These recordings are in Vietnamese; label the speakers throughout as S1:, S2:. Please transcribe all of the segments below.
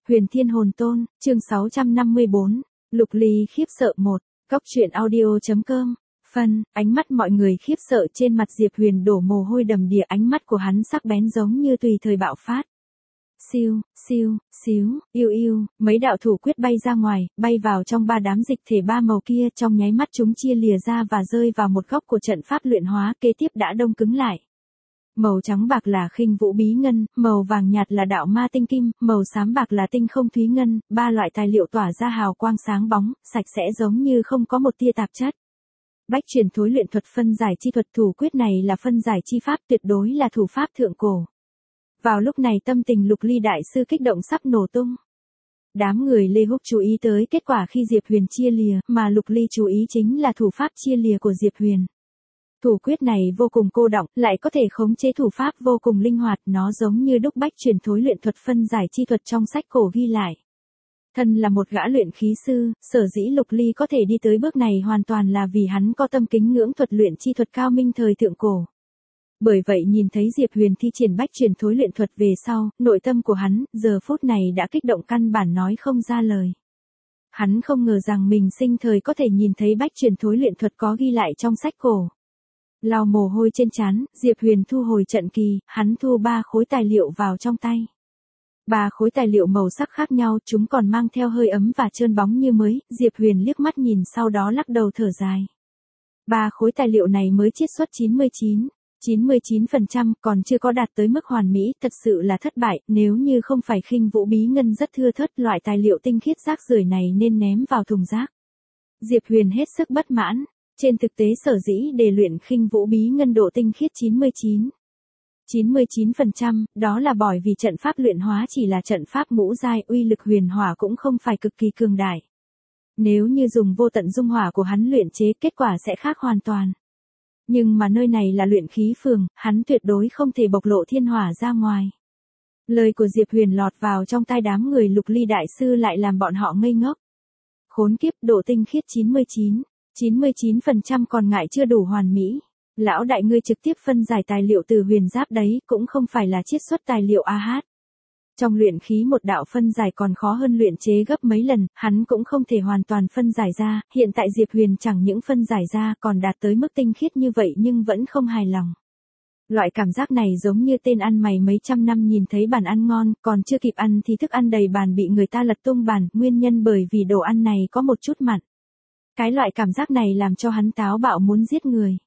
S1: Huyền Thiên Hồn Tôn, chương 654, Lục Ly khiếp sợ 1, Cóc truyện audio.com, phần, ánh mắt mọi người khiếp sợ trên mặt Diệp Huyền đổ mồ hôi đầm đìa, ánh mắt của hắn sắc bén giống như tùy thời bạo phát. Siêu, siêu, xíu, yêu yêu, mấy đạo thủ quyết bay ra ngoài, bay vào trong ba đám dịch thể ba màu kia, trong nháy mắt chúng chia lìa ra và rơi vào một góc của trận pháp luyện hóa, kế tiếp đã đông cứng lại. Màu trắng bạc là khinh vũ bí ngân, màu vàng nhạt là đạo ma tinh kim, màu xám bạc là tinh không thúy ngân, ba loại tài liệu tỏa ra hào quang sáng bóng, sạch sẽ giống như không có một tia tạp chất. Bách truyền thối luyện thuật phân giải chi thuật, thủ quyết này là phân giải chi pháp, tuyệt đối là thủ pháp thượng cổ. Vào lúc này tâm tình Lục Ly đại sư kích động sắp nổ tung. Đám người Lê Húc chú ý tới kết quả khi Diệp Huyền chia lìa, mà Lục Ly chú ý chính là thủ pháp chia lìa của Diệp Huyền. Thủ quyết này vô cùng cô đọng, lại có thể khống chế thủ pháp vô cùng linh hoạt, nó giống như đúc bách truyền thối luyện thuật phân giải chi thuật trong sách cổ ghi lại. Thân là một gã luyện khí sư, sở dĩ Lục Ly có thể đi tới bước này hoàn toàn là vì hắn có tâm kính ngưỡng thuật luyện chi thuật cao minh thời thượng cổ. Bởi vậy nhìn thấy Diệp Huyền thi triển bách truyền thối luyện thuật về sau, nội tâm của hắn, giờ phút này đã kích động căn bản nói không ra lời. Hắn không ngờ rằng mình sinh thời có thể nhìn thấy bách truyền thối luyện thuật có ghi lại trong sách cổ. Lau mồ hôi trên trán, Diệp Huyền thu hồi trận kỳ, hắn thu 3 khối tài liệu vào trong tay. 3 khối tài liệu màu sắc khác nhau, chúng còn mang theo hơi ấm và trơn bóng như mới, Diệp Huyền liếc mắt nhìn sau đó lắc đầu thở dài. 3 khối tài liệu này mới chiết xuất 99% còn chưa có đạt tới mức hoàn mỹ, thật sự là thất bại, nếu như không phải khinh vũ bí ngân rất thưa thớt, loại tài liệu tinh khiết rác rưởi này nên ném vào thùng rác. Diệp Huyền hết sức bất mãn. Trên thực tế sở dĩ để luyện khinh vũ bí ngân độ tinh khiết 99%, đó là bởi vì trận pháp luyện hóa chỉ là trận pháp ngũ giai, uy lực huyền hỏa cũng không phải cực kỳ cường đại. Nếu như dùng vô tận dung hỏa của hắn luyện chế, kết quả sẽ khác hoàn toàn. Nhưng mà nơi này là luyện khí phường, hắn tuyệt đối không thể bộc lộ thiên hỏa ra ngoài. Lời của Diệp Huyền lọt vào trong tai đám người Lục Ly đại sư lại làm bọn họ ngây ngốc. Khốn kiếp, độ tinh khiết 99% còn ngại chưa đủ hoàn mỹ. Lão đại ngươi trực tiếp phân giải tài liệu từ huyền giáp đấy, cũng không phải là chiết xuất tài liệu AH. Trong luyện khí một đạo phân giải còn khó hơn luyện chế gấp mấy lần, hắn cũng không thể hoàn toàn phân giải ra, hiện tại Diệp Huyền chẳng những phân giải ra còn đạt tới mức tinh khiết như vậy nhưng vẫn không hài lòng. Loại cảm giác này giống như tên ăn mày mấy trăm năm nhìn thấy bàn ăn ngon, còn chưa kịp ăn thì thức ăn đầy bàn bị người ta lật tung bàn, nguyên nhân bởi vì đồ ăn này có một chút mặn. Cái loại cảm giác này làm cho hắn táo bạo muốn giết người.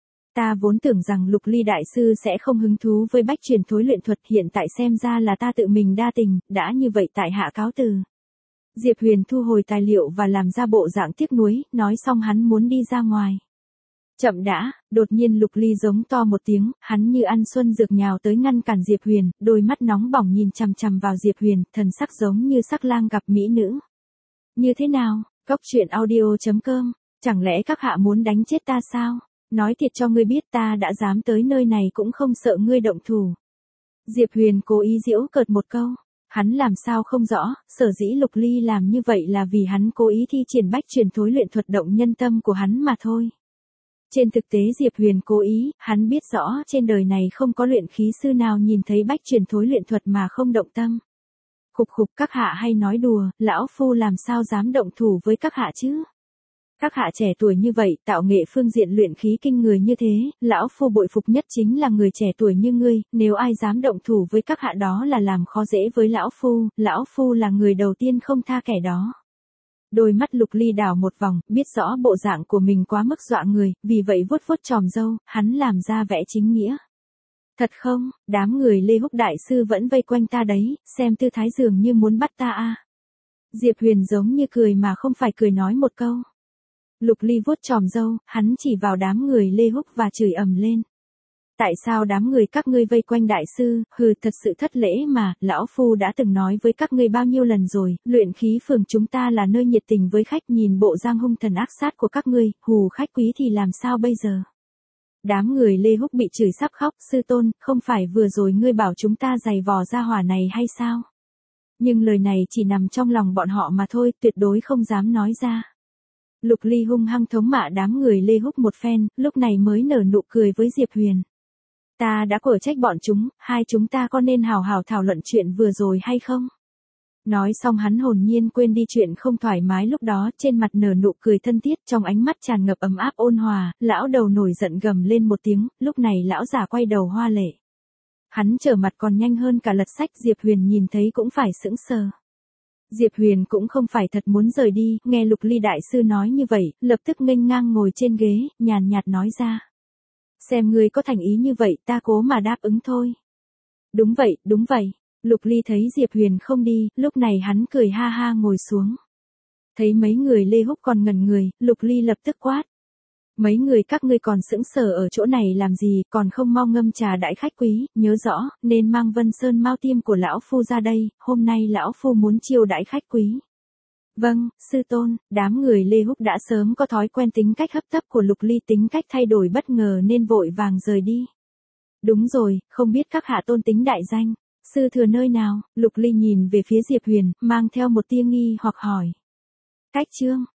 S1: Ta vốn tưởng rằng Lục Ly đại sư sẽ không hứng thú với bách truyền thối luyện thuật, hiện tại xem ra là ta tự mình đa tình, đã như vậy tại hạ cáo từ. Diệp Huyền thu hồi tài liệu và làm ra bộ dạng tiếc nuối, nói xong hắn muốn đi ra ngoài. Chậm đã, đột nhiên Lục Ly giống to một tiếng, hắn như ăn xuân dược nhào tới ngăn cản Diệp Huyền, đôi mắt nóng bỏng nhìn chằm chằm vào Diệp Huyền, thần sắc giống như sắc lang gặp mỹ nữ. Như thế nào? Cóc truyện audio.com, chẳng lẽ các hạ muốn đánh chết ta sao? Nói thiệt cho ngươi biết, ta đã dám tới nơi này cũng không sợ ngươi động thủ. Diệp Huyền cố ý giễu cợt một câu. Hắn làm sao không rõ, sở dĩ Lục Ly làm như vậy là vì hắn cố ý thi triển bách truyền thối luyện thuật động nhân tâm của hắn mà thôi. Trên thực tế Diệp Huyền cố ý, hắn biết rõ trên đời này không có luyện khí sư nào nhìn thấy bách truyền thối luyện thuật mà không động tâm. Khục khục, các hạ hay nói đùa, lão phu làm sao dám động thủ với các hạ chứ? Các hạ trẻ tuổi như vậy, tạo nghệ phương diện luyện khí kinh người như thế, lão phu bội phục nhất chính là người trẻ tuổi như ngươi, nếu ai dám động thủ với các hạ đó là làm khó dễ với lão phu là người đầu tiên không tha kẻ đó. Đôi mắt Lục Ly đảo một vòng, biết rõ bộ dạng của mình quá mức dọa người, vì vậy vuốt vuốt chòm râu, hắn làm ra vẻ chính nghĩa. Thật không, đám người Lê Húc đại sư vẫn vây quanh ta đấy, xem tư thái dường như muốn bắt ta à. Diệp Huyền giống như cười mà không phải cười nói một câu. Lục Ly vuốt chòm râu, hắn chỉ vào đám người Lê Húc và chửi ầm lên. Tại sao đám người các ngươi vây quanh đại sư, thật sự thất lễ mà, lão phu đã từng nói với các ngươi bao nhiêu lần rồi, luyện khí phường chúng ta là nơi nhiệt tình với khách, nhìn bộ giang hung thần ác sát của các ngươi, hù khách quý thì làm sao bây giờ? Đám người Lê Húc bị chửi sắp khóc, sư tôn, không phải vừa rồi ngươi bảo chúng ta giày vò ra hỏa này hay sao? Nhưng lời này chỉ nằm trong lòng bọn họ mà thôi, tuyệt đối không dám nói ra. Lục Ly hung hăng thống mạ đám người Lê Húc một phen, lúc này mới nở nụ cười với Diệp Huyền. Ta đã quở trách bọn chúng, hai chúng ta có nên hào hào thảo luận chuyện vừa rồi hay không? Nói xong hắn hồn nhiên quên đi chuyện không thoải mái lúc đó, trên mặt nở nụ cười thân thiết, trong ánh mắt tràn ngập ấm áp ôn hòa, lão đầu nổi giận gầm lên một tiếng, lúc này lão già quay đầu hoa lệ. Hắn trở mặt còn nhanh hơn cả lật sách, Diệp Huyền nhìn thấy cũng phải sững sờ. Diệp Huyền cũng không phải thật muốn rời đi, nghe Lục Ly đại sư nói như vậy, lập tức nghênh ngang ngồi trên ghế, nhàn nhạt nói ra. Xem ngươi có thành ý như vậy, ta cố mà đáp ứng thôi. Đúng vậy, đúng vậy. Lục Ly thấy Diệp Huyền không đi, lúc này hắn cười ha ha ngồi xuống. Thấy mấy người Lê Húc còn ngẩn người, Lục Ly lập tức quát. Mấy người các ngươi còn sững sờ ở chỗ này làm gì, còn không mau ngâm trà đãi khách quý, nhớ rõ, nên mang Vân Sơn Mao Tiêm của lão phu ra đây, hôm nay lão phu muốn chiêu đãi khách quý. Vâng, sư tôn. Đám người Lê Húc đã sớm có thói quen tính cách hấp tấp của Lục Ly, tính cách thay đổi bất ngờ nên vội vàng rời đi. Đúng rồi, không biết các hạ tôn tính đại danh, sư thừa nơi nào? Lục Ly nhìn về phía Diệp Huyền, mang theo một tia nghi hoặc hỏi. Cách Trương,